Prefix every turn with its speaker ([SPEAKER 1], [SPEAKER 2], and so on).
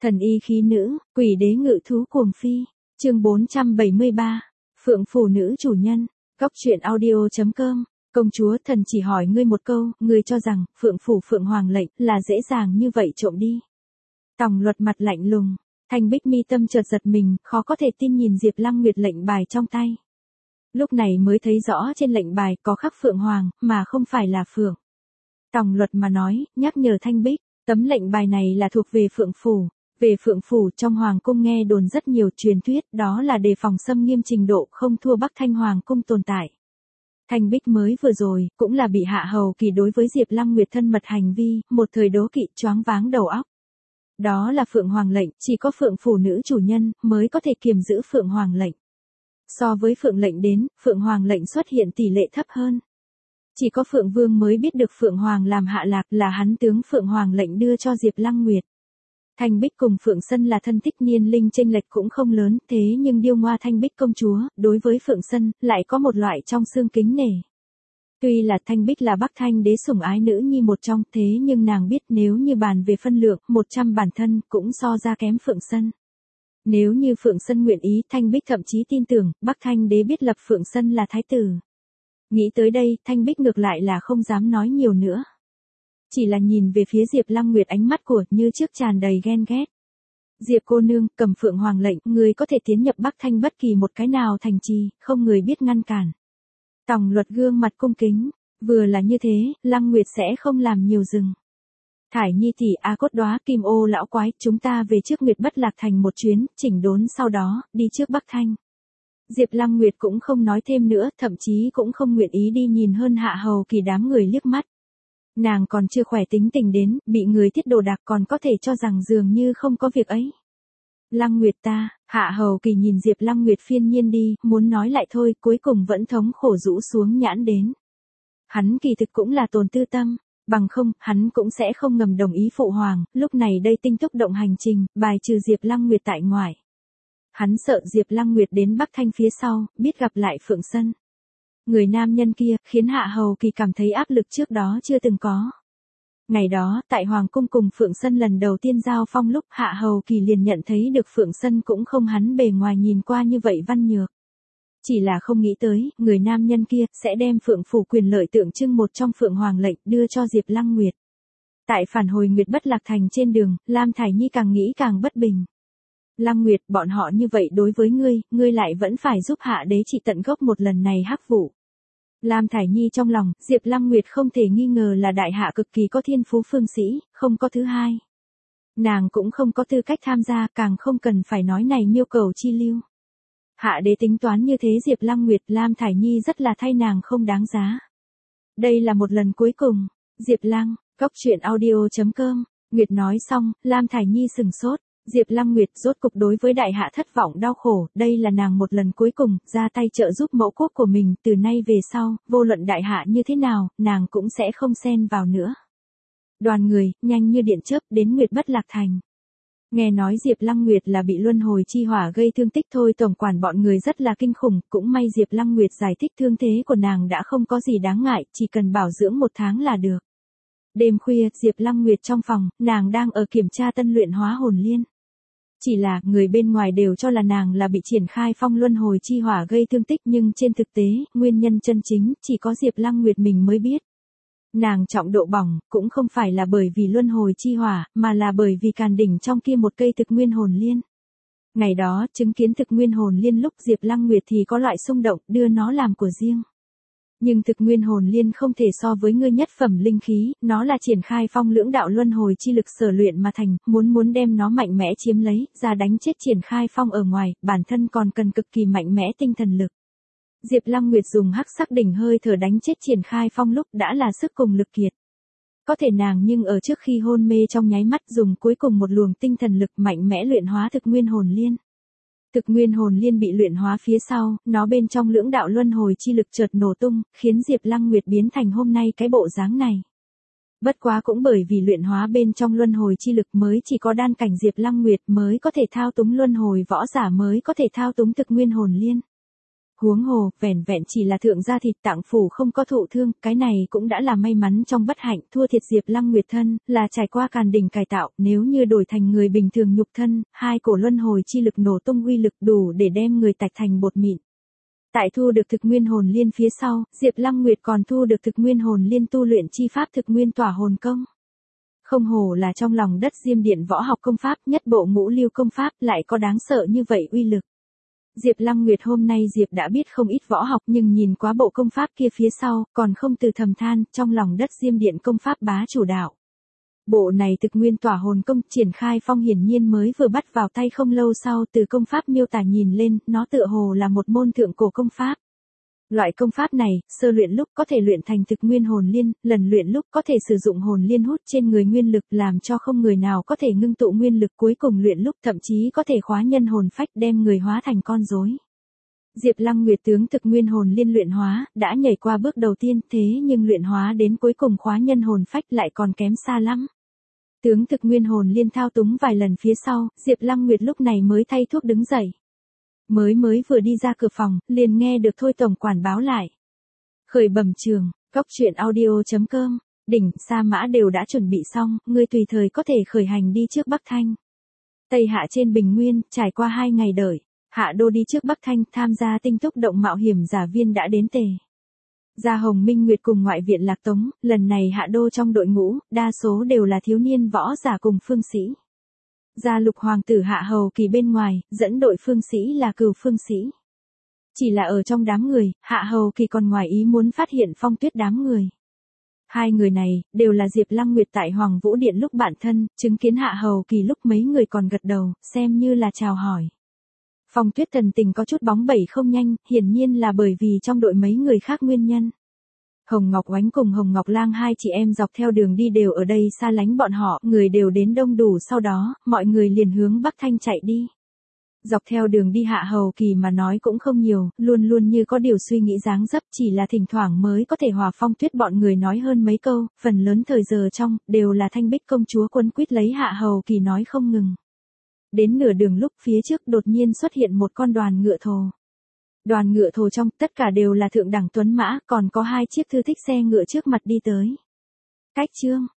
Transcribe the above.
[SPEAKER 1] Thần y khí nữ, quỷ đế ngự thú cuồng phi. Chương 473. Phượng phủ nữ chủ nhân. Góc truyện audio.com. Công chúa, thần chỉ hỏi ngươi một câu, ngươi cho rằng Phượng phủ Phượng hoàng lệnh là dễ dàng như vậy trộm đi? Tòng Luật mặt lạnh lùng, Thanh Bích mi tâm chợt giật mình, khó có thể tin nhìn Diệp Lăng Nguyệt lệnh bài trong tay. Lúc này mới thấy rõ trên lệnh bài có khắc Phượng hoàng, mà không phải là Phượng. Tòng Luật mà nói, nhắc nhở Thanh Bích, tấm lệnh bài này là thuộc về Phượng phủ. Về Phượng phủ trong hoàng cung nghe đồn rất nhiều truyền thuyết, đó là đề phòng xâm nghiêm trình độ không thua Bắc Thanh hoàng cung tồn tại. Thanh Bích mới vừa rồi, cũng là bị Hạ Hầu Kỳ đối với Diệp Lăng Nguyệt thân mật hành vi, một thời đố kỵ choáng váng đầu óc. Đó là Phượng Hoàng lệnh, chỉ có Phượng phủ nữ chủ nhân, mới có thể kiềm giữ Phượng Hoàng lệnh. So với Phượng lệnh đến, Phượng Hoàng lệnh xuất hiện tỷ lệ thấp hơn. Chỉ có Phượng Vương mới biết được Phượng Hoàng làm hạ lạc là hắn tướng Phượng Hoàng lệnh đưa cho Diệp Lăng Nguyệt. Thanh Bích cùng Phượng Sân là thân thích niên linh chênh lệch cũng không lớn, thế nhưng điêu ngoa Thanh Bích công chúa, đối với Phượng Sân, lại có một loại trong xương kính nể. Tuy là Thanh Bích là Bắc Thanh đế sủng ái nữ nhi một trong, thế nhưng nàng biết nếu như bàn về phân lượng, 100 bản thân, cũng so ra kém Phượng Sân. Nếu như Phượng Sân nguyện ý, Thanh Bích thậm chí tin tưởng, Bắc Thanh đế biết lập Phượng Sân là thái tử. Nghĩ tới đây, Thanh Bích ngược lại là không dám nói nhiều nữa. Chỉ là nhìn về phía Diệp Lăng Nguyệt ánh mắt của như trước tràn đầy ghen ghét. Diệp cô nương, cầm Phượng Hoàng lệnh, người có thể tiến nhập Bắc Thanh bất kỳ một cái nào thành trì, không người biết ngăn cản. Tòng Luật gương mặt cung kính, vừa là như thế, Lăng Nguyệt sẽ không làm nhiều dừng. Thải Nhi tỷ, A Cốt Đóa, Kim Ô lão quái, chúng ta về trước Nguyệt Bất Lạc thành một chuyến, chỉnh đốn sau đó, đi trước Bắc Thanh. Diệp Lăng Nguyệt cũng không nói thêm nữa, thậm chí cũng không nguyện ý đi nhìn hơn Hạ Hầu Kỳ đám người liếc mắt. Nàng còn chưa khỏe tính tình đến, bị người thiết đồ đạc còn có thể cho rằng dường như không có việc ấy. Lăng Nguyệt ta, Hạ Hầu Kỳ nhìn Diệp Lăng Nguyệt phiên nhiên đi, muốn nói lại thôi, cuối cùng vẫn thống khổ rũ xuống nhãn đến. Hắn kỳ thực cũng là tồn tư tâm, bằng không, hắn cũng sẽ không ngầm đồng ý phụ hoàng, lúc này đây tinh túc động hành trình, bài trừ Diệp Lăng Nguyệt tại ngoại. Hắn sợ Diệp Lăng Nguyệt đến Bắc Thanh phía sau, biết gặp lại Phượng Sân. Người nam nhân kia, khiến Hạ Hầu Kỳ cảm thấy áp lực trước đó chưa từng có. Ngày đó, tại Hoàng cung cùng Phượng Sân lần đầu tiên giao phong lúc Hạ Hầu Kỳ liền nhận thấy được Phượng Sân cũng không hắn bề ngoài nhìn qua như vậy văn nhược. Chỉ là không nghĩ tới, người nam nhân kia, sẽ đem Phượng phủ quyền lợi tượng trưng một trong Phượng Hoàng lệnh đưa cho Diệp Lăng Nguyệt. Tại phản hồi Nguyệt Bất Lạc thành trên đường, Lam Thải Nhi càng nghĩ càng bất bình. Lăng Nguyệt, bọn họ như vậy đối với ngươi lại vẫn phải giúp hạ đế trị tận gốc một lần này hắc vụ. Lam Thải Nhi trong lòng, Diệp Lăng Nguyệt không thể nghi ngờ là đại hạ cực kỳ có thiên phú phương sĩ, không có thứ hai. Nàng cũng không có tư cách tham gia, càng không cần phải nói này miêu cầu chi lưu. Hạ đế tính toán như thế Diệp Lăng Nguyệt, Lam Thải Nhi rất là thay nàng không đáng giá. Đây là một lần cuối cùng. Diệp Lăng, góc truyện audio.com. Nguyệt nói xong, Lam Thải Nhi sừng sốt. Diệp Lăng Nguyệt rốt cục đối với đại hạ thất vọng đau khổ, đây là nàng một lần cuối cùng, ra tay trợ giúp mẫu quốc của mình, từ nay về sau, vô luận đại hạ như thế nào, nàng cũng sẽ không xen vào nữa. Đoàn người, nhanh như điện chớp, đến Nguyệt Bất Lạc thành. Nghe nói Diệp Lăng Nguyệt là bị luân hồi chi hỏa gây thương tích thôi, tổng quản bọn người rất là kinh khủng, cũng may Diệp Lăng Nguyệt giải thích thương thế của nàng đã không có gì đáng ngại, chỉ cần bảo dưỡng 1 tháng là được. Đêm khuya, Diệp Lăng Nguyệt trong phòng, nàng đang ở kiểm tra tân luyện hóa hồn liên. Chỉ là, người bên ngoài đều cho là nàng là bị triển khai phong luân hồi chi hỏa gây thương tích, nhưng trên thực tế, nguyên nhân chân chính, chỉ có Diệp Lăng Nguyệt mình mới biết. Nàng trọng độ bỏng, cũng không phải là bởi vì luân hồi chi hỏa, mà là bởi vì càn đỉnh trong kia một cây thực nguyên hồn liên. Ngày đó, chứng kiến thực nguyên hồn liên lúc Diệp Lăng Nguyệt thì có loại xung động, đưa nó làm của riêng. Nhưng thực nguyên hồn liên không thể so với ngươi nhất phẩm linh khí, nó là triển khai phong lưỡng đạo luân hồi chi lực sở luyện mà thành, muốn đem nó mạnh mẽ chiếm lấy, ra đánh chết triển khai phong ở ngoài, bản thân còn cần cực kỳ mạnh mẽ tinh thần lực. Diệp Lăng Nguyệt dùng hắc sắc đỉnh hơi thở đánh chết triển khai phong lúc đã là sức cùng lực kiệt. Có thể nàng nhưng ở trước khi hôn mê trong nháy mắt dùng cuối cùng một luồng tinh thần lực mạnh mẽ luyện hóa thực nguyên hồn liên. Thực nguyên hồn liên bị luyện hóa phía sau, nó bên trong lưỡng đạo luân hồi chi lực chợt nổ tung, khiến Diệp Lăng Nguyệt biến thành hôm nay cái bộ dáng này. Bất quá cũng bởi vì luyện hóa bên trong luân hồi chi lực mới chỉ có đan cảnh Diệp Lăng Nguyệt mới có thể thao túng luân hồi võ giả mới có thể thao túng thực nguyên hồn liên. Huống hồ, vẻn vẹn chỉ là thượng gia thịt tạng phủ không có thụ thương, cái này cũng đã là may mắn trong bất hạnh, thua thiệt Diệp Lăng Nguyệt thân, là trải qua càn đỉnh cải tạo, nếu như đổi thành người bình thường nhục thân, hai cổ luân hồi chi lực nổ tung uy lực đủ để đem người tạch thành bột mịn. Tại thu được thực nguyên hồn liên phía sau, Diệp Lăng Nguyệt còn thu được thực nguyên hồn liên tu luyện chi pháp thực nguyên tỏa hồn công. Không hổ là trong lòng đất Diêm Điện võ học công pháp, nhất bộ ngũ lưu công pháp lại có đáng sợ như vậy uy lực. Diệp Lăng Nguyệt hôm nay Diệp đã biết không ít võ học nhưng nhìn quá bộ công pháp kia phía sau, còn không từ thầm than, trong lòng đất Diêm Điện công pháp bá chủ đạo. Bộ này thực nguyên tỏa hồn công triển khai phong hiển nhiên mới vừa bắt vào tay không lâu sau, từ công pháp miêu tả nhìn lên, nó tựa hồ là một môn thượng cổ công pháp. Loại công pháp này, sơ luyện lúc có thể luyện thành thực nguyên hồn liên, lần luyện lúc có thể sử dụng hồn liên hút trên người nguyên lực làm cho không người nào có thể ngưng tụ nguyên lực, cuối cùng luyện lúc thậm chí có thể khóa nhân hồn phách đem người hóa thành con rối. Diệp Lăng Nguyệt tướng thực nguyên hồn liên luyện hóa, đã nhảy qua bước đầu tiên, thế nhưng luyện hóa đến cuối cùng khóa nhân hồn phách lại còn kém xa lắm. Tướng thực nguyên hồn liên thao túng vài lần phía sau, Diệp Lăng Nguyệt lúc này mới thay thuốc đứng dậy. Mới vừa đi ra cửa phòng, liền nghe được Thôi tổng quản báo lại. Khởi bẩm trường, cóc truyện audio.com, đỉnh, sa mã đều đã chuẩn bị xong, ngươi tùy thời có thể khởi hành đi trước Bắc Thanh. Tây Hạ trên Bình Nguyên, trải qua 2 ngày đợi, Hạ Đô đi trước Bắc Thanh tham gia tinh túc động mạo hiểm giả viên đã đến tề. Gia Hồng Minh Nguyệt cùng ngoại viện Lạc Tống, lần này Hạ Đô trong đội ngũ, đa số đều là thiếu niên võ giả cùng phương sĩ. Gia Lục hoàng tử Hạ Hầu Kỳ bên ngoài, dẫn đội phương sĩ là Cửu phương sĩ. Chỉ là ở trong đám người, Hạ Hầu Kỳ còn ngoài ý muốn phát hiện Phong Tuyết đám người. Hai người này, đều là Diệp Lăng Nguyệt tại Hoàng Vũ Điện lúc bạn thân, chứng kiến Hạ Hầu Kỳ lúc mấy người còn gật đầu, xem như là chào hỏi. Phong Tuyết thần tình có chút bóng bẩy không nhanh, hiển nhiên là bởi vì trong đội mấy người khác nguyên nhân. Hồng Ngọc Oánh cùng Hồng Ngọc Lang hai chị em dọc theo đường đi đều ở đây xa lánh bọn họ, người đều đến đông đủ, sau đó, mọi người liền hướng Bắc Thanh chạy đi. Dọc theo đường đi Hạ Hầu Kỳ mà nói cũng không nhiều, luôn luôn như có điều suy nghĩ dáng dấp, chỉ là thỉnh thoảng mới có thể hòa Phong Tuyết bọn người nói hơn mấy câu, phần lớn thời giờ trong, đều là Thanh Bích công chúa quấn quýt lấy Hạ Hầu Kỳ nói không ngừng. Đến nửa đường lúc phía trước đột nhiên xuất hiện một con đoàn ngựa thồ. Đoàn ngựa thồ trong, tất cả đều là thượng đẳng tuấn mã, còn có 2 chiếc thư thích xe ngựa trước mặt đi tới. Cách chương,